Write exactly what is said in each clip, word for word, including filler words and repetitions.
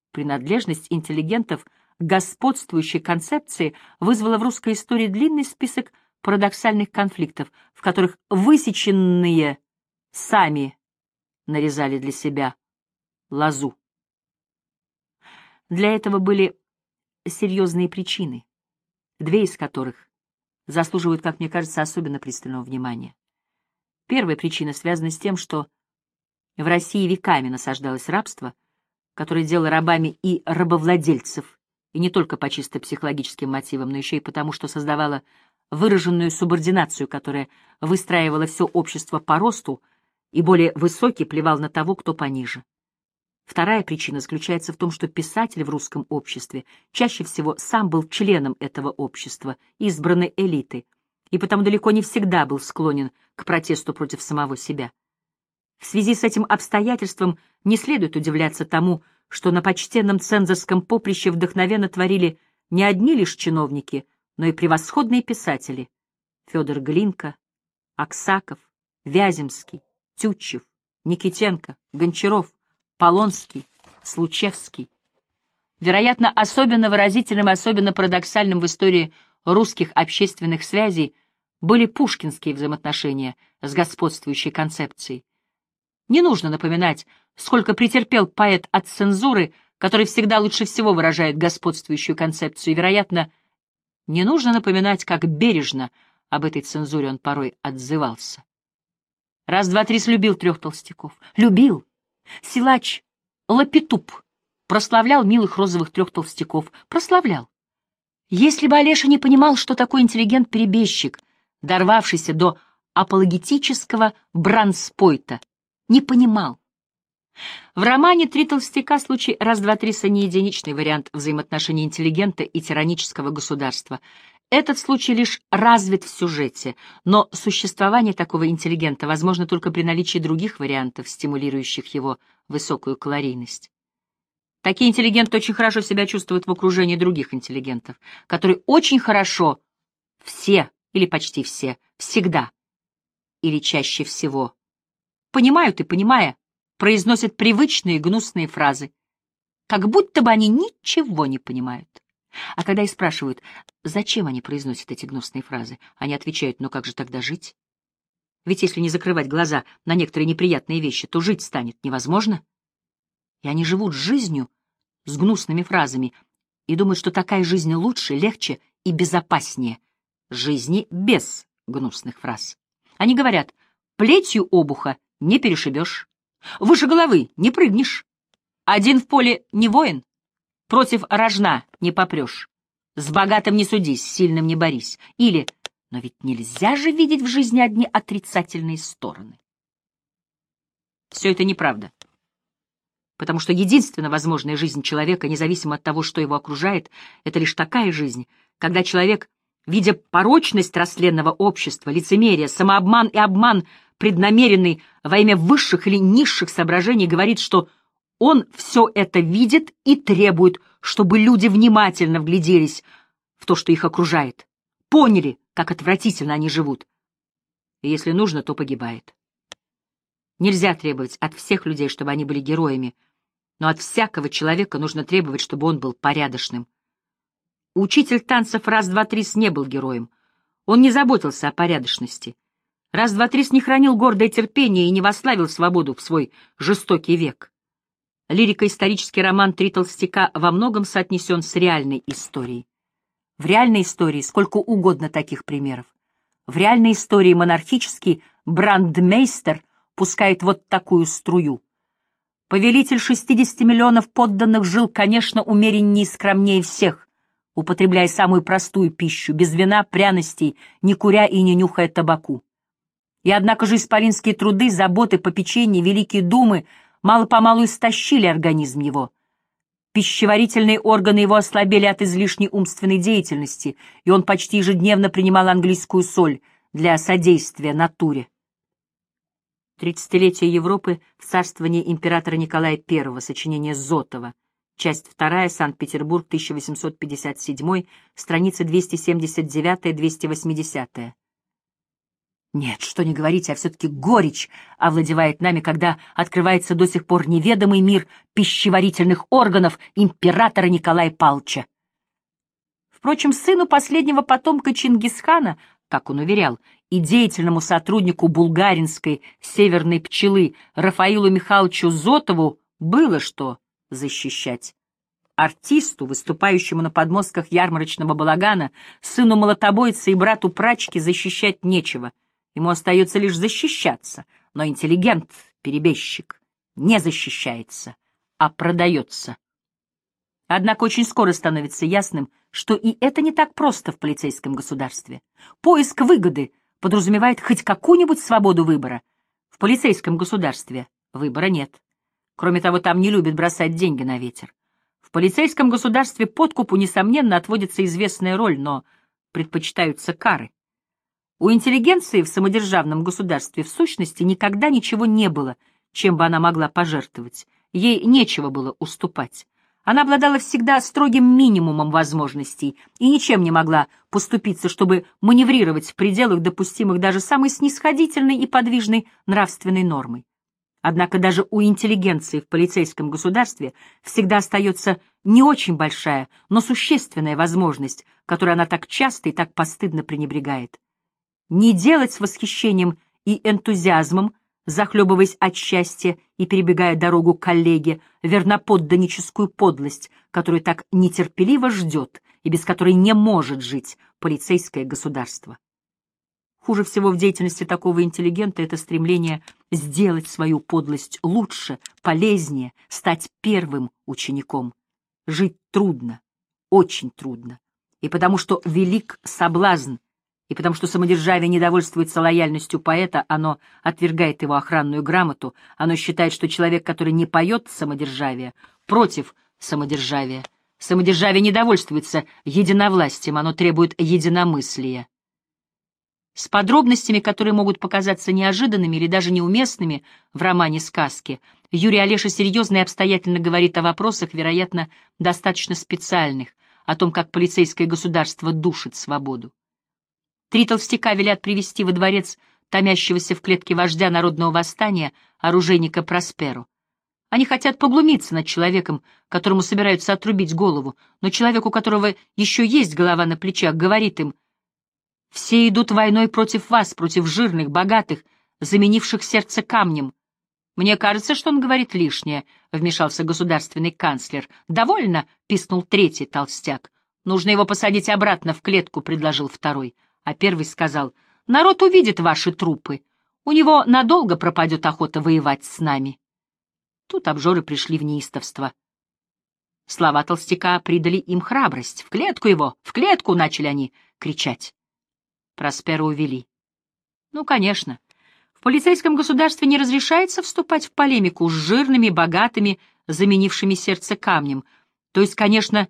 Принадлежность интеллигентов к господствующей концепции вызвала в русской истории длинный список парадоксальных конфликтов, в которых высеченные сами нарезали для себя лозу. Для этого были серьезные причины, две из которых заслуживают, как мне кажется, особенно пристального внимания. Первая причина связана с тем, что в России веками насаждалось рабство, которое делало рабами и рабовладельцев, и не только по чисто психологическим мотивам, но еще и потому, что создавало выраженную субординацию, которая выстраивала все общество по росту, и более высокий плевал на того, кто пониже. Вторая причина заключается в том, что писатель в русском обществе чаще всего сам был членом этого общества, избранной элиты, и потому далеко не всегда был склонен к протесту против самого себя. В связи с этим обстоятельством не следует удивляться тому, что на почтенном цензорском поприще вдохновенно творили не одни лишь чиновники, но и превосходные писатели — Федор Глинка, Аксаков, Вяземский, Тютчев, Никитенко, Гончаров, Полонский, Случевский. Вероятно, особенно выразительным и особенно парадоксальным в истории русских общественных связей были пушкинские взаимоотношения с господствующей концепцией. Не нужно напоминать, сколько претерпел поэт от цензуры, который всегда лучше всего выражает господствующую концепцию, и, вероятно, не нужно напоминать, как бережно об этой цензуре он порой отзывался. Раз, два, три слюбил трех толстяков. Любил. Силач Лапетуб прославлял милых розовых трех толстяков. Прославлял. Если бы Олеша не понимал, что такой интеллигент-перебежчик, дорвавшийся до апологетического бранспойта, не понимал. В романе «Три толстяка» случай раз-два-триса не единичный вариант взаимоотношений интеллигента и тиранического государства. Этот случай лишь развит в сюжете, но существование такого интеллигента возможно только при наличии других вариантов, стимулирующих его высокую калорийность. Такие интеллигенты очень хорошо себя чувствуют в окружении других интеллигентов, которые очень хорошо, все или почти все, всегда или чаще всего, понимают и, понимая, произносят привычные гнусные фразы, как будто бы они ничего не понимают. А когда их спрашивают, зачем они произносят эти гнусные фразы, они отвечают: ну как же тогда жить? Ведь если не закрывать глаза на некоторые неприятные вещи, то жить станет невозможно. И они живут жизнью с гнусными фразами и думают, что такая жизнь лучше, легче и безопаснее жизни без гнусных фраз. Они говорят: плетью обуха не перешибешь, выше головы не прыгнешь, один в поле не воин, против рожна не попрешь, с богатым не судись, с сильным не борись. Или: но ведь нельзя же видеть в жизни одни отрицательные стороны. Все это неправда, потому что единственно возможная жизнь человека, независимо от того, что его окружает, это лишь такая жизнь, когда человек, видя порочность растленного общества, лицемерие, самообман и обман, преднамеренный во имя высших или низших соображений, говорит, что он все это видит и требует, чтобы люди внимательно вгляделись в то, что их окружает, поняли, как отвратительно они живут, и если нужно, то погибает. Нельзя требовать от всех людей, чтобы они были героями, но от всякого человека нужно требовать, чтобы он был порядочным. Учитель танцев раз-два-трис не был героем, он не заботился о порядочности. Раз-два-трис не хранил гордое терпение и не восславил свободу в свой жестокий век. Лирико-исторический роман «Три толстяка» во многом соотнесен с реальной историей. В реальной истории сколько угодно таких примеров. В реальной истории монархический брандмейстер пускает вот такую струю. Повелитель шестидесяти миллионов подданных жил, конечно, умереннее и скромнее всех, употребляя самую простую пищу, без вина, пряностей, не куря и не нюхая табаку. И однако же исполинские труды, заботы, попечения, великие думы мало-помалу истощили организм его. Пищеварительные органы его ослабели от излишней умственной деятельности, и он почти ежедневно принимал английскую соль для содействия натуре. Тридцатилетие Европы в царствовании императора Николая Первого, сочинение Зотова, часть вторая, Санкт-Петербург, тысяча восемьсот пятьдесят седьмой, страницы двести семьдесят девять — двести восемьдесят. Нет, что не говорите, а все-таки горечь овладевает нами, когда открывается до сих пор неведомый мир пищеварительных органов императора Николая Павловича. Впрочем, сыну последнего потомка Чингисхана, как он уверял, и деятельному сотруднику булгаринской северной пчелы Рафаилу Михайловичу Зотову было что защищать. Артисту, выступающему на подмостках ярмарочного балагана, сыну молотобойца и брату прачки защищать нечего. Ему остается лишь защищаться, но интеллигент, перебежчик, не защищается, а продается. Однако очень скоро становится ясным, что и это не так просто в полицейском государстве. Поиск выгоды подразумевает хоть какую-нибудь свободу выбора. В полицейском государстве выбора нет. Кроме того, там не любят бросать деньги на ветер. В полицейском государстве подкупу, несомненно, отводится известная роль, но предпочитаются кары. У интеллигенции в самодержавном государстве в сущности никогда ничего не было, чем бы она могла пожертвовать. Ей нечего было уступать. Она обладала всегда строгим минимумом возможностей и ничем не могла поступиться, чтобы маневрировать в пределах допустимых даже самой снисходительной и подвижной нравственной нормой. Однако даже у интеллигенции в полицейском государстве всегда остается не очень большая, но существенная возможность, которой она так часто и так постыдно пренебрегает. Не делать с восхищением и энтузиазмом, захлебываясь от счастья и перебегая дорогу к коллеге, верноподданническую подлость, которую так нетерпеливо ждет и без которой не может жить полицейское государство. Хуже всего в деятельности такого интеллигента это стремление сделать свою подлость лучше, полезнее, стать первым учеником. Жить трудно, очень трудно, и потому что велик соблазн, и потому что самодержавие не довольствуется лояльностью поэта, оно отвергает его охранную грамоту, оно считает, что человек, который не поет самодержавие, против самодержавия. Самодержавие не довольствуется единовластием, оно требует единомыслия. С подробностями, которые могут показаться неожиданными или даже неуместными в романе-сказке, Юрий Олеша серьезно и обстоятельно говорит о вопросах, вероятно, достаточно специальных, о том, как полицейское государство душит свободу. Три толстяка велят привести во дворец томящегося в клетке вождя народного восстания, оружейника Просперу. Они хотят поглумиться над человеком, которому собираются отрубить голову, но человек, у которого еще есть голова на плечах, говорит им: «Все идут войной против вас, против жирных, богатых, заменивших сердце камнем». «Мне кажется, что он говорит лишнее», — вмешался государственный канцлер. «Довольно», — пискнул третий толстяк. «Нужно его посадить обратно в клетку», — предложил второй. А первый сказал: «Народ увидит ваши трупы. У него надолго пропадет охота воевать с нами». Тут обжоры пришли в неистовство. Слова толстяка придали им храбрость. «В клетку его! В клетку!» — начали они кричать. Проспера увели. Ну, конечно, в полицейском государстве не разрешается вступать в полемику с жирными, богатыми, заменившими сердце камнем. То есть, конечно,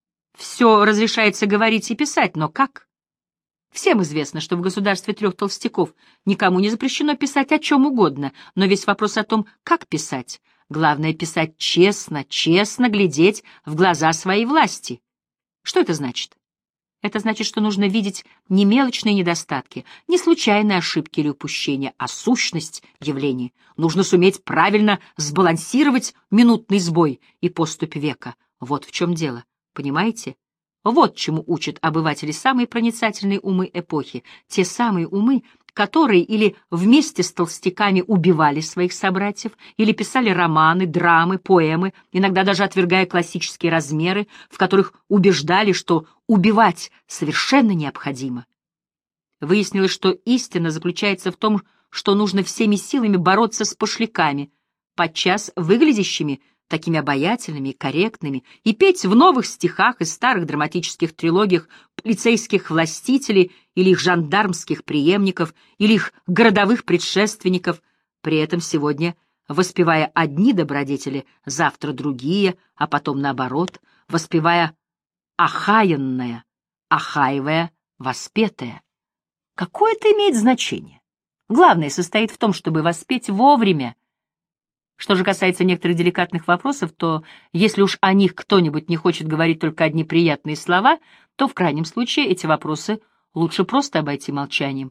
все разрешается говорить и писать, но как? Всем известно, что в государстве трех толстяков никому не запрещено писать о чем угодно, но весь вопрос о том, как писать. Главное — писать честно, честно глядеть в глаза своей власти. Что это значит? Это значит, что нужно видеть не мелочные недостатки, не случайные ошибки или упущения, а сущность явлений. Нужно суметь правильно сбалансировать минутный сбой и поступь века. Вот в чем дело, понимаете? Вот чему учат обыватели самые проницательные умы эпохи, те самые умы, которые или вместе с толстяками убивали своих собратьев, или писали романы, драмы, поэмы, иногда даже отвергая классические размеры, в которых убеждали, что убивать совершенно необходимо. Выяснилось, что истина заключается в том, что нужно всеми силами бороться с пошляками, подчас выглядящими такими обаятельными и корректными, и петь в новых стихах и старых драматических трилогиях полицейских властителей или их жандармских преемников, или их городовых предшественников, при этом сегодня воспевая одни добродетели, завтра другие, а потом наоборот, воспевая охаянное, охаивая воспетое. Какое это имеет значение? Главное состоит в том, чтобы воспеть вовремя. Что же касается некоторых деликатных вопросов, то если уж о них кто-нибудь не хочет говорить только одни приятные слова, то в крайнем случае эти вопросы лучше просто обойти молчанием.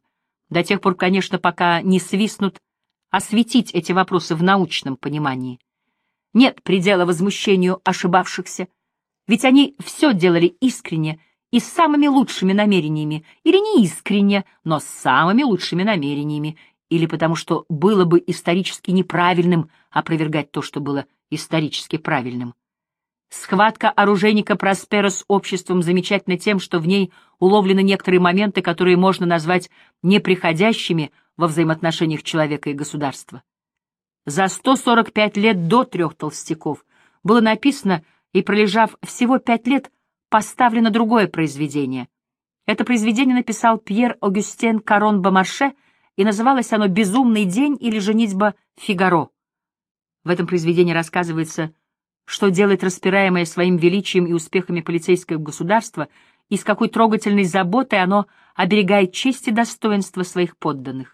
До тех пор, конечно, пока не свистнут осветить эти вопросы в научном понимании. Нет предела возмущению ошибавшихся, ведь они все делали искренне и с самыми лучшими намерениями, или не искренне, но с самыми лучшими намерениями, или потому что было бы исторически неправильным опровергать то, что было исторически правильным. Схватка оружейника Проспера с обществом замечательна тем, что в ней уловлены некоторые моменты, которые можно назвать неприходящими во взаимоотношениях человека и государства. За сто сорок пять лет до «Трех толстяков» было написано и, пролежав всего пять лет, поставлено другое произведение. Это произведение написал Пьер Огюстен Карон-Бомарше, и называлось оно «Безумный день» или «Женитьба Фигаро». В этом произведении рассказывается, что делает распираемое своим величием и успехами полицейское государство, и с какой трогательной заботой оно оберегает честь и достоинство своих подданных.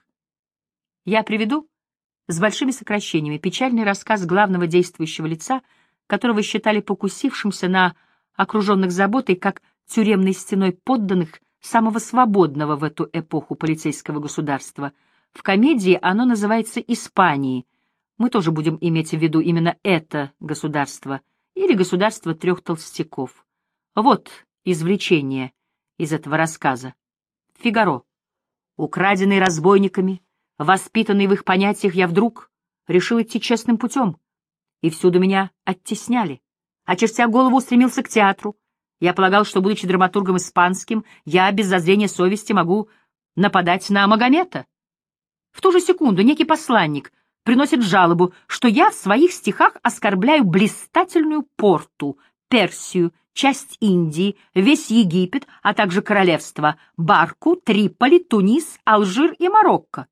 Я приведу с большими сокращениями печальный рассказ главного действующего лица, которого считали покусившимся на окруженных заботой, как тюремной стеной подданных, самого свободного в эту эпоху полицейского государства. В комедии оно называется «Испанией». Мы тоже будем иметь в виду именно это государство, или государство трех толстяков. Вот извлечение из этого рассказа. Фигаро. Украденный разбойниками, воспитанный в их понятиях, я вдруг решил идти честным путем, и всюду меня оттесняли. Очертя голову, устремился к театру. Я полагал, что, будучи драматургом испанским, я без зазрения совести могу нападать на Магомета. В ту же секунду некий посланник приносит жалобу, что я в своих стихах оскорбляю блистательную Порту, Персию, часть Индии, весь Египет, а также королевства Барку, Триполи, Тунис, Алжир и Марокко.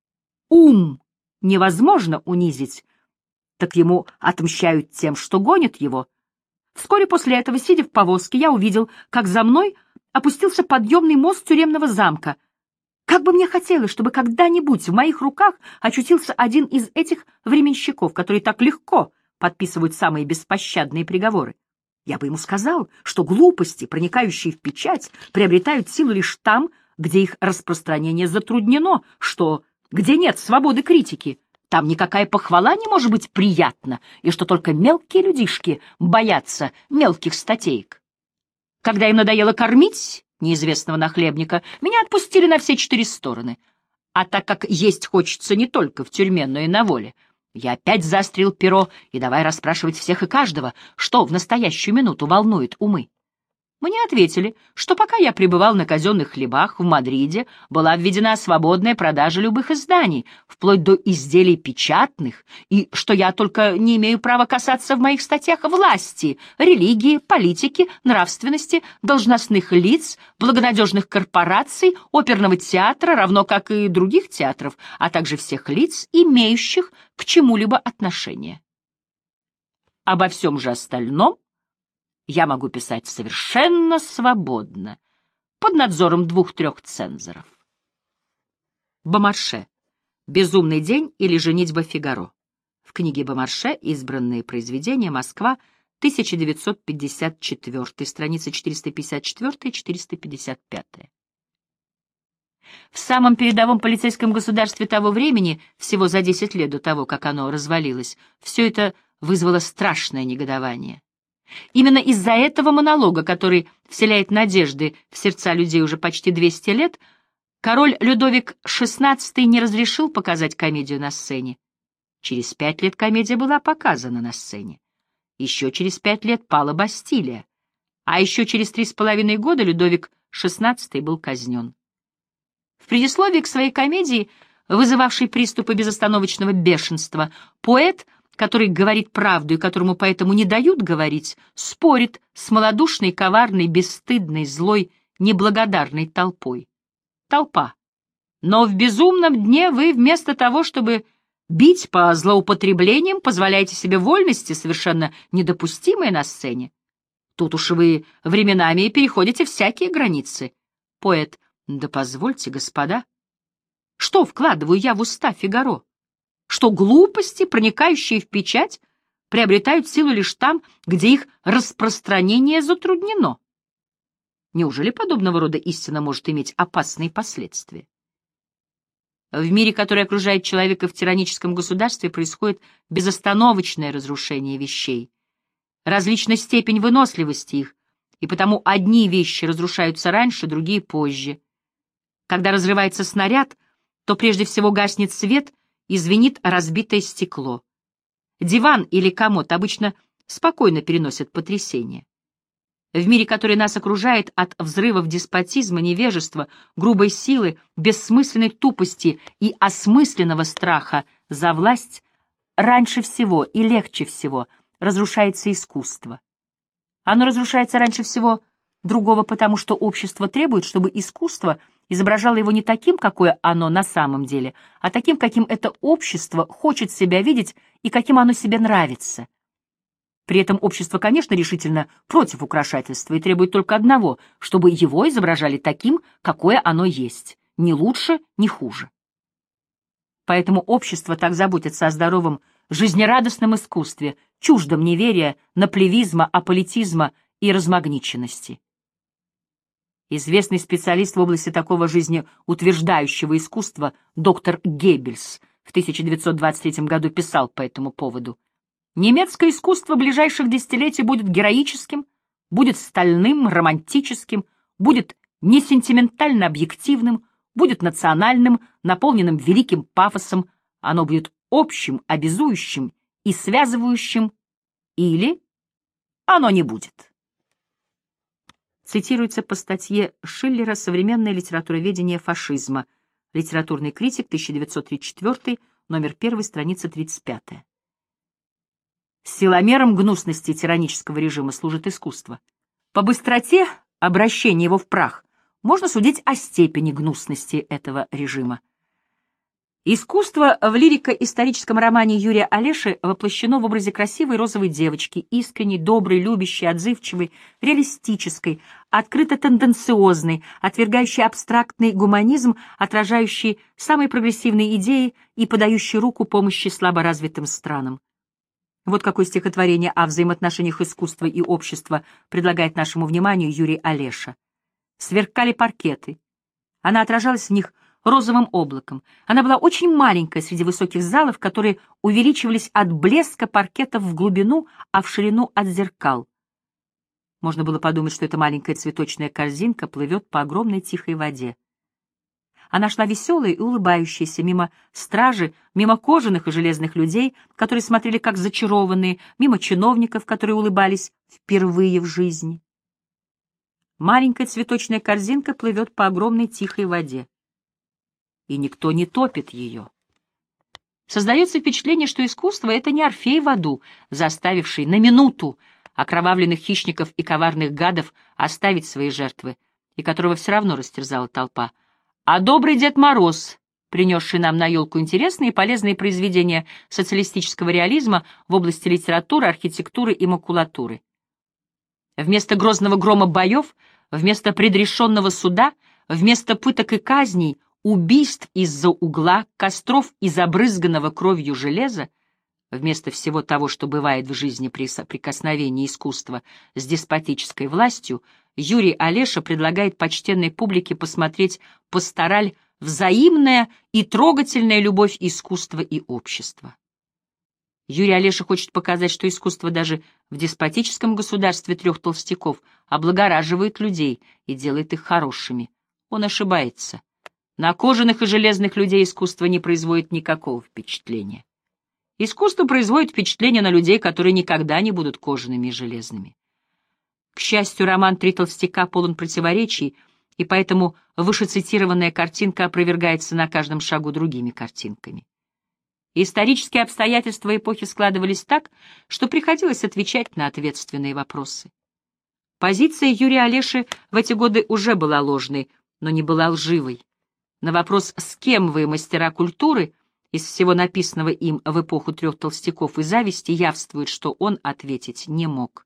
Ум невозможно унизить, так ему отмщают тем, что гонят его. Вскоре после этого, сидя в повозке, я увидел, как за мной опустился подъемный мост тюремного замка. Как бы мне хотелось, чтобы когда-нибудь в моих руках очутился один из этих временщиков, которые так легко подписывают самые беспощадные приговоры. Я бы ему сказал, что глупости, проникающие в печать, приобретают силу лишь там, где их распространение затруднено, что, где нет свободы критики, там никакая похвала не может быть приятна, и что только мелкие людишки боятся мелких статеек. Когда им надоело кормить неизвестного нахлебника, меня отпустили на все четыре стороны. А так как есть хочется не только в тюрьме, но и на воле, я опять заострил перо и давай расспрашивать всех и каждого, что в настоящую минуту волнует умы. Мне ответили, что пока я пребывал на казенных хлебах в Мадриде, была введена свободная продажа любых изданий, вплоть до изделий печатных, и что я только не имею права касаться в моих статьях власти, религии, политики, нравственности, должностных лиц, благонадежных корпораций, оперного театра, равно как и других театров, а также всех лиц, имеющих к чему-либо отношение. Обо всем же остальном я могу писать совершенно свободно, под надзором двух-трех цензоров. Бомарше. «Безумный день» или «Женитьба Фигаро». В книге Бомарше «Избранные произведения. Москва. тысяча девятьсот пятьдесят четыре», страницы четыреста пятьдесят четыре — четыреста пятьдесят пять. В самом передовом полицейском государстве того времени, всего за десять лет до того, как оно развалилось, все это вызвало страшное негодование. Именно из-за этого монолога, который вселяет надежды в сердца людей уже почти двести лет, король Людовик шестнадцатый не разрешил показать комедию на сцене. Через пять лет комедия была показана на сцене. Еще через пять лет пала Бастилия, а еще через три с половиной года Людовик шестнадцатый был казнен. В предисловии к своей комедии, вызывавшей приступы безостановочного бешенства, поэт, который говорит правду и которому поэтому не дают говорить, спорит с малодушной, коварной, бесстыдной, злой, неблагодарной толпой. Толпа. Но в безумном дне вы вместо того, чтобы бить по злоупотреблениям, позволяете себе вольности, совершенно недопустимые на сцене. Тут уж вы временами переходите всякие границы. Поэт. Да позвольте, господа. Что вкладываю я в уста Фигаро? Что глупости, проникающие в печать, приобретают силу лишь там, где их распространение затруднено. Неужели подобного рода истина может иметь опасные последствия? В мире, который окружает человека в тираническом государстве, происходит безостановочное разрушение вещей, различна степень выносливости их, и потому одни вещи разрушаются раньше, другие позже. Когда разрывается снаряд, то прежде всего гаснет свет и звенит разбитое стекло. Диван или комод обычно спокойно переносят потрясение. В мире, который нас окружает, от взрывов деспотизма, невежества, грубой силы, бессмысленной тупости и осмысленного страха за власть, раньше всего и легче всего разрушается искусство. Оно разрушается раньше всего другого, потому что общество требует, чтобы искусство изображало его не таким, какое оно на самом деле, а таким, каким это общество хочет себя видеть и каким оно себе нравится. При этом общество, конечно, решительно против украшательства и требует только одного, чтобы его изображали таким, какое оно есть, ни лучше, ни хуже. Поэтому общество так заботится о здоровом, жизнерадостном искусстве, чуждом неверия, наплевизма, аполитизма и размагниченности. Известный специалист в области такого жизнеутверждающего искусства доктор Геббельс в тысяча девятьсот двадцать третьем году писал по этому поводу: «Немецкое искусство ближайших десятилетий будет героическим, будет стальным, романтическим, будет несентиментально объективным, будет национальным, наполненным великим пафосом, оно будет общим, обязующим и связывающим, или оно не будет». Цитируется по статье Шиллера «Современное литературоведение фашизма», литературный критик, тысяча девятьсот тридцать четвёртый, номер один, страница тридцать пятая. Силомером гнусности тиранического режима служит искусство. По быстроте обращения его в прах можно судить о степени гнусности этого режима. Искусство в лирико-историческом романе Юрия Олеши воплощено в образе красивой розовой девочки, искренней, доброй, любящей, отзывчивой, реалистической, открыто-тенденциозной, отвергающей абстрактный гуманизм, отражающей самые прогрессивные идеи и подающей руку помощи слаборазвитым странам. Вот какое стихотворение о взаимоотношениях искусства и общества предлагает нашему вниманию Юрий Олеша. Сверкали паркеты. Она отражалась в них розовым облаком. Она была очень маленькая среди высоких залов, которые увеличивались от блеска паркетов в глубину, а в ширину от зеркал. Можно было подумать, что эта маленькая цветочная корзинка плывет по огромной тихой воде. Она шла веселая и улыбающаяся мимо стражи, мимо кожаных и железных людей, которые смотрели как зачарованные, мимо чиновников, которые улыбались впервые в жизни. Маленькая цветочная корзинка плывет по огромной тихой воде. И никто не топит ее. Создается впечатление, что искусство — это не Орфей в аду, заставивший на минуту окровавленных хищников и коварных гадов оставить свои жертвы, и которого все равно растерзала толпа, а добрый Дед Мороз, принесший нам на елку интересные и полезные произведения социалистического реализма в области литературы, архитектуры и макулатуры. Вместо грозного грома боев, вместо предрешенного суда, вместо пыток и казней, убийств из-за угла, костров из обрызганного кровью железа, вместо всего того, что бывает в жизни при соприкосновении искусства с деспотической властью, Юрий Олеша предлагает почтенной публике посмотреть пастораль «Взаимная и трогательная любовь искусства и общества». Юрий Олеша хочет показать, что искусство даже в деспотическом государстве трех толстяков облагораживает людей и делает их хорошими. Он ошибается. На кожаных и железных людей искусство не производит никакого впечатления. Искусство производит впечатление на людей, которые никогда не будут кожаными и железными. К счастью, роман «Три толстяка» полон противоречий, и поэтому вышецитированная картинка опровергается на каждом шагу другими картинками. Исторические обстоятельства эпохи складывались так, что приходилось отвечать на ответственные вопросы. Позиция Юрия Олеши в эти годы уже была ложной, но не была лживой. На вопрос «С кем вы, мастера культуры?» из всего написанного им в эпоху трех толстяков и зависти явствует, что он ответить не мог.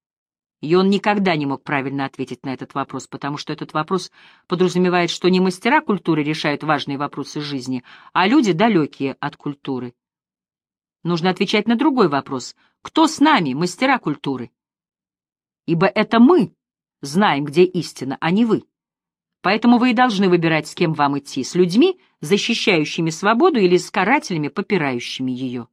И он никогда не мог правильно ответить на этот вопрос, потому что этот вопрос подразумевает, что не мастера культуры решают важные вопросы жизни, а люди, далекие от культуры. Нужно отвечать на другой вопрос. Кто с нами, мастера культуры? Ибо это мы знаем, где истина, а не вы. Поэтому вы и должны выбирать, с кем вам идти: с людьми, защищающими свободу, или с карателями, попирающими ее.